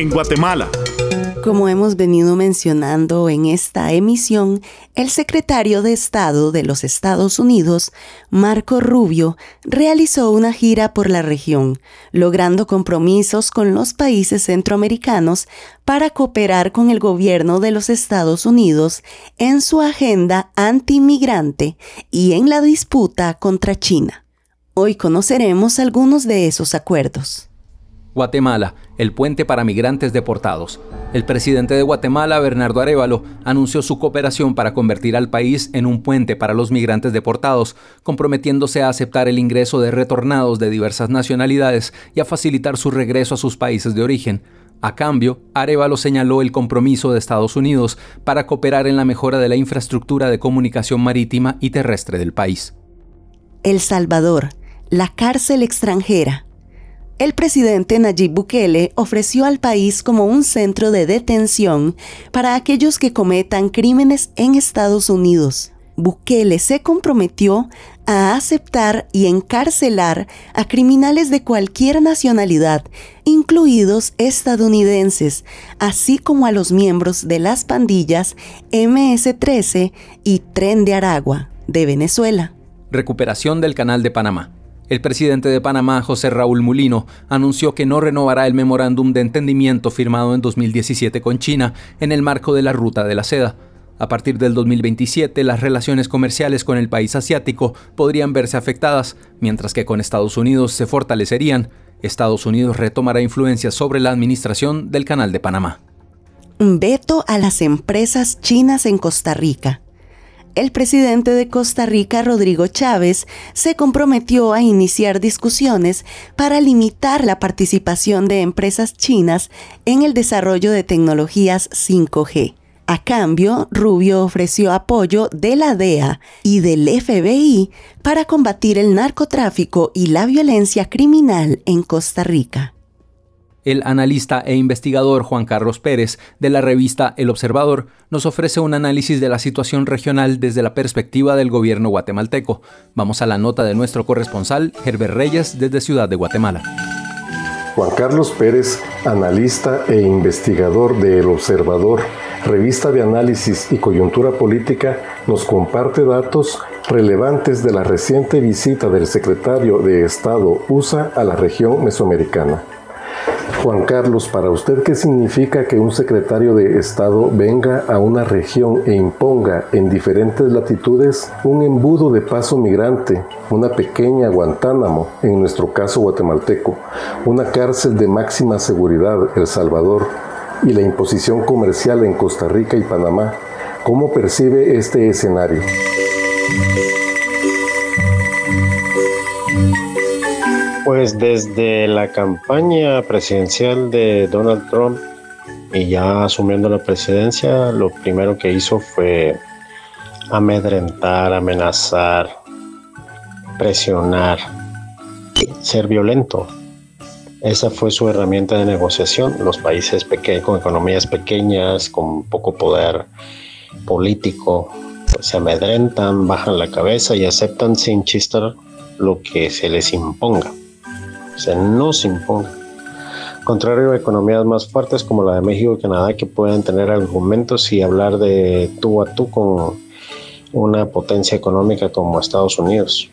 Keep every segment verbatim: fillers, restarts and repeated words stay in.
en Guatemala. Como hemos venido mencionando en esta emisión, el secretario de Estado de los Estados Unidos, Marco Rubio, realizó una gira por la región, logrando compromisos con los países centroamericanos para cooperar con el gobierno de los Estados Unidos en su agenda antimigrante y en la disputa contra China. Hoy conoceremos algunos de esos acuerdos. Guatemala, el puente para migrantes deportados. El presidente de Guatemala, Bernardo Arévalo, anunció su cooperación para convertir al país en un puente para los migrantes deportados, comprometiéndose a aceptar el ingreso de retornados de diversas nacionalidades y a facilitar su regreso a sus países de origen. A cambio, Arévalo señaló el compromiso de Estados Unidos para cooperar en la mejora de la infraestructura de comunicación marítima y terrestre del país. El Salvador, la cárcel extranjera. El presidente Nayib Bukele ofreció al país como un centro de detención para aquellos que cometan crímenes en Estados Unidos. Bukele se comprometió a aceptar y encarcelar a criminales de cualquier nacionalidad, incluidos estadounidenses, así como a los miembros de las pandillas eme ese trece y Tren de Aragua, de Venezuela. Recuperación del Canal de Panamá. El presidente de Panamá, José Raúl Mulino, anunció que no renovará el memorándum de entendimiento firmado en dos mil diecisiete con China en el marco de la Ruta de la Seda. A partir del dos mil veintisiete, las relaciones comerciales con el país asiático podrían verse afectadas, mientras que con Estados Unidos se fortalecerían. Estados Unidos retomará influencia sobre la administración del Canal de Panamá. Veto a las empresas chinas en Costa Rica. El presidente de Costa Rica, Rodrigo Chávez, se comprometió a iniciar discusiones para limitar la participación de empresas chinas en el desarrollo de tecnologías cinco G. A cambio, Rubio ofreció apoyo de la D E A y del efe be i para combatir el narcotráfico y la violencia criminal en Costa Rica. El analista e investigador Juan Carlos Pérez, de la revista El Observador, nos ofrece un análisis de la situación regional desde la perspectiva del gobierno guatemalteco. Vamos a la nota de nuestro corresponsal, Herbert Reyes, desde Ciudad de Guatemala. Juan Carlos Pérez, analista e investigador de El Observador, revista de análisis y coyuntura política, nos comparte datos relevantes de la reciente visita del secretario de Estado U S A a la región mesoamericana. Juan Carlos, para usted, ¿qué significa que un secretario de Estado venga a una región e imponga en diferentes latitudes un embudo de paso migrante, una pequeña Guantánamo, en nuestro caso guatemalteco, una cárcel de máxima seguridad, El Salvador, y la imposición comercial en Costa Rica y Panamá? ¿Cómo percibe este escenario? Pues desde la campaña presidencial de Donald Trump y ya asumiendo la presidencia, lo primero que hizo fue amedrentar, amenazar, presionar, ser violento. Esa fue su herramienta de negociación. Los países pequeños, con economías pequeñas, con poco poder político, pues se amedrentan, bajan la cabeza y aceptan sin chistar lo que se les imponga. O sea, no se imponga. Contrario a economías más fuertes como la de México y Canadá, que pueden tener argumentos y hablar de tú a tú con una potencia económica como Estados Unidos.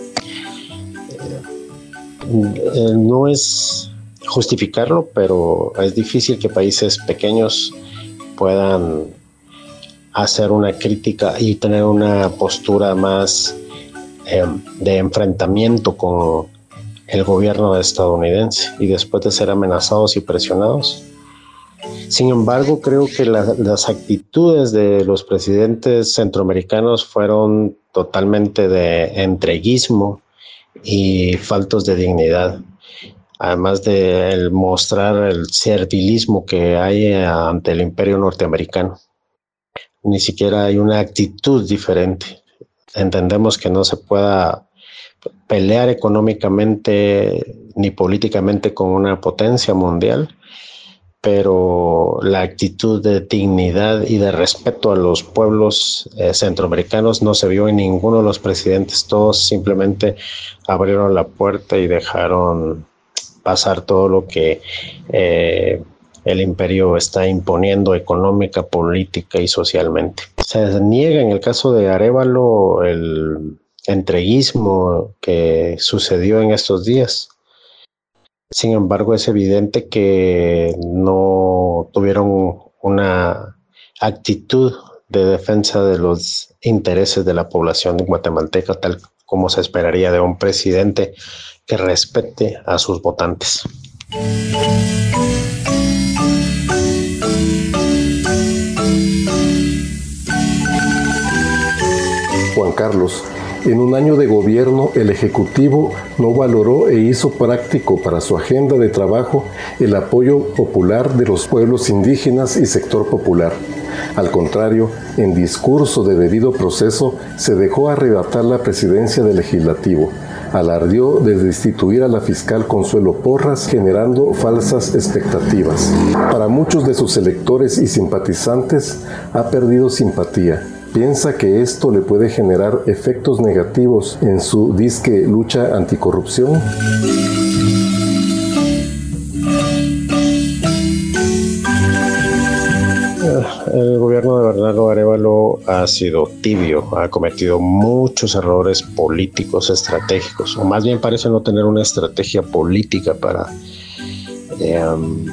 Eh, no es justificarlo, pero es difícil que países pequeños puedan hacer una crítica y tener una postura más eh, de enfrentamiento con el gobierno estadounidense y después de ser amenazados y presionados. Sin embargo, creo que la, las actitudes de los presidentes centroamericanos fueron totalmente de entreguismo y faltos de dignidad, además de el mostrar el servilismo que hay ante el imperio norteamericano. Ni siquiera hay una actitud diferente. Entendemos que no se pueda pelear económicamente ni políticamente con una potencia mundial, pero la actitud de dignidad y de respeto a los pueblos eh, centroamericanos no se vio en ninguno de los presidentes. Todos simplemente abrieron la puerta y dejaron pasar todo lo que eh, el imperio está imponiendo económica, política y socialmente. Se niega en el caso de Arévalo el entreguismo que sucedió en estos días. Sin embargo, es evidente que no tuvieron una actitud de defensa de los intereses de la población guatemalteca, tal como se esperaría de un presidente que respete a sus votantes. Juan Carlos, en un año de gobierno, el Ejecutivo no valoró e hizo práctico para su agenda de trabajo el apoyo popular de los pueblos indígenas y sector popular. Al contrario, en discurso de debido proceso, se dejó arrebatar la presidencia del Legislativo. Alardeó de destituir a la fiscal Consuelo Porras, generando falsas expectativas. Para muchos de sus electores y simpatizantes, ha perdido simpatía. Piensa que esto le puede generar efectos negativos en su disque lucha anticorrupción. El gobierno de Bernardo Arévalo ha sido tibio, ha cometido muchos errores políticos estratégicos, o más bien parece no tener una estrategia política para eh,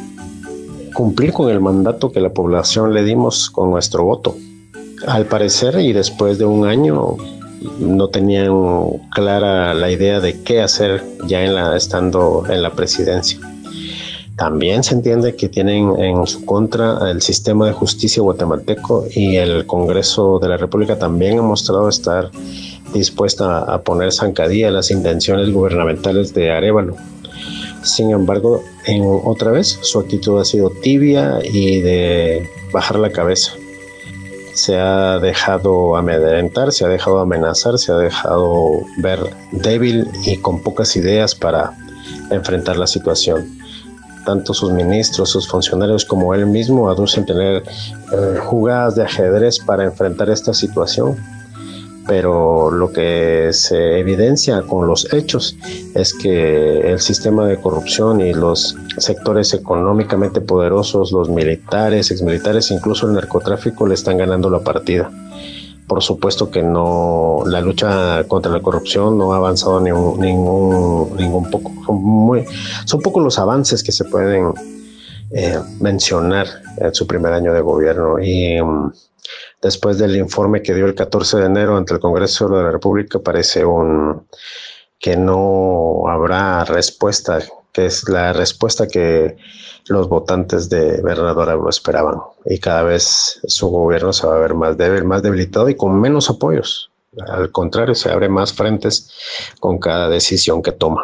cumplir con el mandato que la población le dimos con nuestro voto. Al parecer, y después de un año, no tenían clara la idea de qué hacer ya en la, estando en la presidencia. También se entiende que tienen en su contra el sistema de justicia guatemalteco, y el Congreso de la República también ha mostrado estar dispuesta a poner zancadilla a las intenciones gubernamentales de Arévalo. Sin embargo, en, otra vez su actitud ha sido tibia y de bajar la cabeza. Se ha dejado amedrentar, se ha dejado amenazar, se ha dejado ver débil y con pocas ideas para enfrentar la situación. Tanto sus ministros, sus funcionarios como él mismo aducen tener eh, jugadas de ajedrez para enfrentar esta situación. Pero lo que se evidencia con los hechos es que el sistema de corrupción y los sectores económicamente poderosos, los militares, exmilitares, incluso el narcotráfico, le están ganando la partida. Por supuesto que no, la lucha contra la corrupción no ha avanzado ningún, ningún, ningún poco. Son, muy, son pocos los avances que se pueden eh, mencionar en su primer año de gobierno. Y um, después del informe que dio el catorce de enero ante el Congreso de la República, parece un, que no habrá respuesta, que es la respuesta que los votantes de Bernardo Arévalo esperaban, y cada vez su gobierno se va a ver más débil, más debilitado y con menos apoyos. Al contrario, se abre más frentes con cada decisión que toma.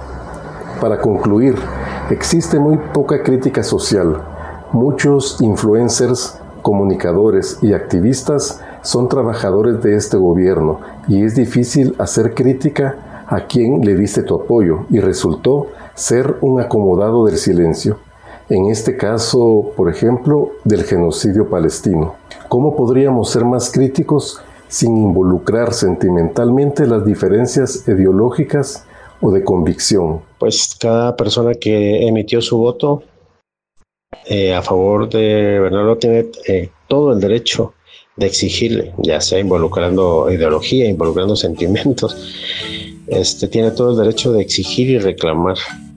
Para concluir, existe muy poca crítica social. Muchos influencers, comunicadores y activistas son trabajadores de este gobierno, y es difícil hacer crítica a quien le diste tu apoyo y resultó ser un acomodado del silencio. En este caso, por ejemplo, del genocidio palestino. ¿Cómo podríamos ser más críticos sin involucrar sentimentalmente las diferencias ideológicas o de convicción? Pues cada persona que emitió su voto eh, a favor de Bernardo tiene eh, todo el derecho de exigirle, ya sea involucrando ideología, involucrando sentimientos, este, tiene todo el derecho de exigir y reclamar,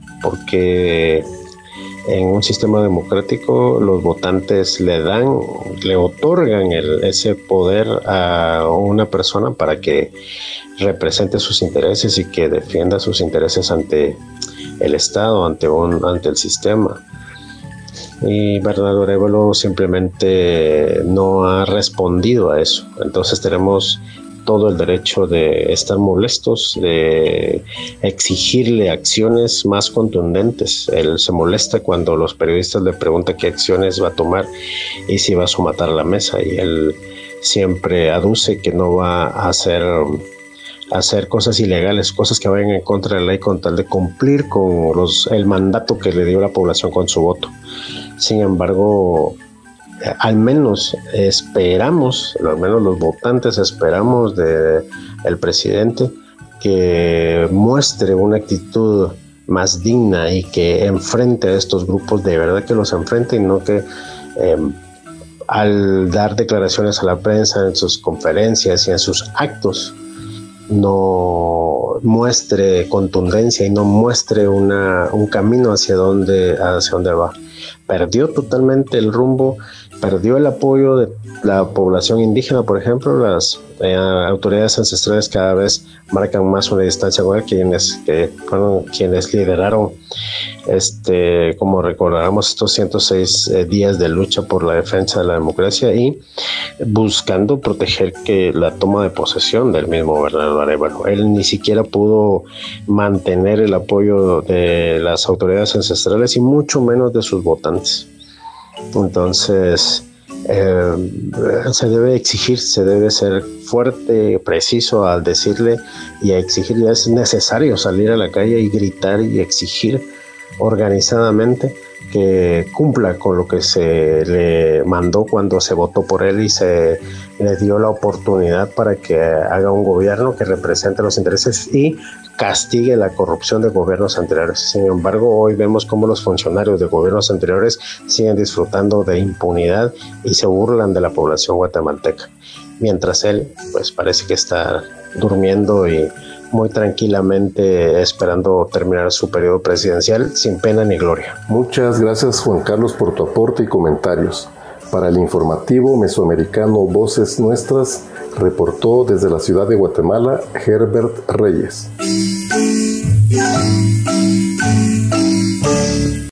porque en un sistema democrático los votantes le dan, le otorgan el, ese poder a una persona para que represente sus intereses y que defienda sus intereses ante el Estado, ante, un, ante el sistema. Y Bernardo Arévalo simplemente no ha respondido a eso. Entonces tenemos todo el derecho de estar molestos, de exigirle acciones más contundentes. Él se molesta cuando los periodistas le preguntan qué acciones va a tomar y si va a somatar la mesa, y él siempre aduce que no va a hacer, a hacer cosas ilegales, cosas que vayan en contra de la ley, con tal de cumplir con los, el mandato que le dio la población con su voto. Sin embargo, al menos esperamos, al menos los votantes esperamos del presidente que muestre una actitud más digna y que enfrente a estos grupos, de verdad que los enfrente y no que eh, al dar declaraciones a la prensa en sus conferencias y en sus actos no muestre contundencia y no muestre una, un camino hacia donde, hacia donde va. Perdió totalmente el rumbo, perdió el apoyo de la población indígena, por ejemplo. Las eh, autoridades ancestrales cada vez marcan más una distancia con él, quienes, que fueron quienes lideraron, este, como recordaremos, estos ciento seis eh, días de lucha por la defensa de la democracia y buscando proteger que la toma de posesión del mismo Bernardo Arévalo. Él ni siquiera pudo mantener el apoyo de las autoridades ancestrales y mucho menos de sus votantes. Entonces, eh, se debe exigir, se debe ser fuerte, preciso al decirle y a exigirle. Es necesario salir a la calle y gritar y exigir organizadamente que cumpla con lo que se le mandó cuando se votó por él y se le dio la oportunidad para que haga un gobierno que represente los intereses y castigue la corrupción de gobiernos anteriores. Sin embargo, hoy vemos cómo los funcionarios de gobiernos anteriores siguen disfrutando de impunidad y se burlan de la población guatemalteca, mientras él pues parece que está durmiendo y muy tranquilamente esperando terminar su periodo presidencial sin pena ni gloria. Muchas gracias, Juan Carlos, por tu aporte y comentarios. Para el informativo mesoamericano Voces Nuestras, reportó desde la ciudad de Guatemala Herbert Reyes.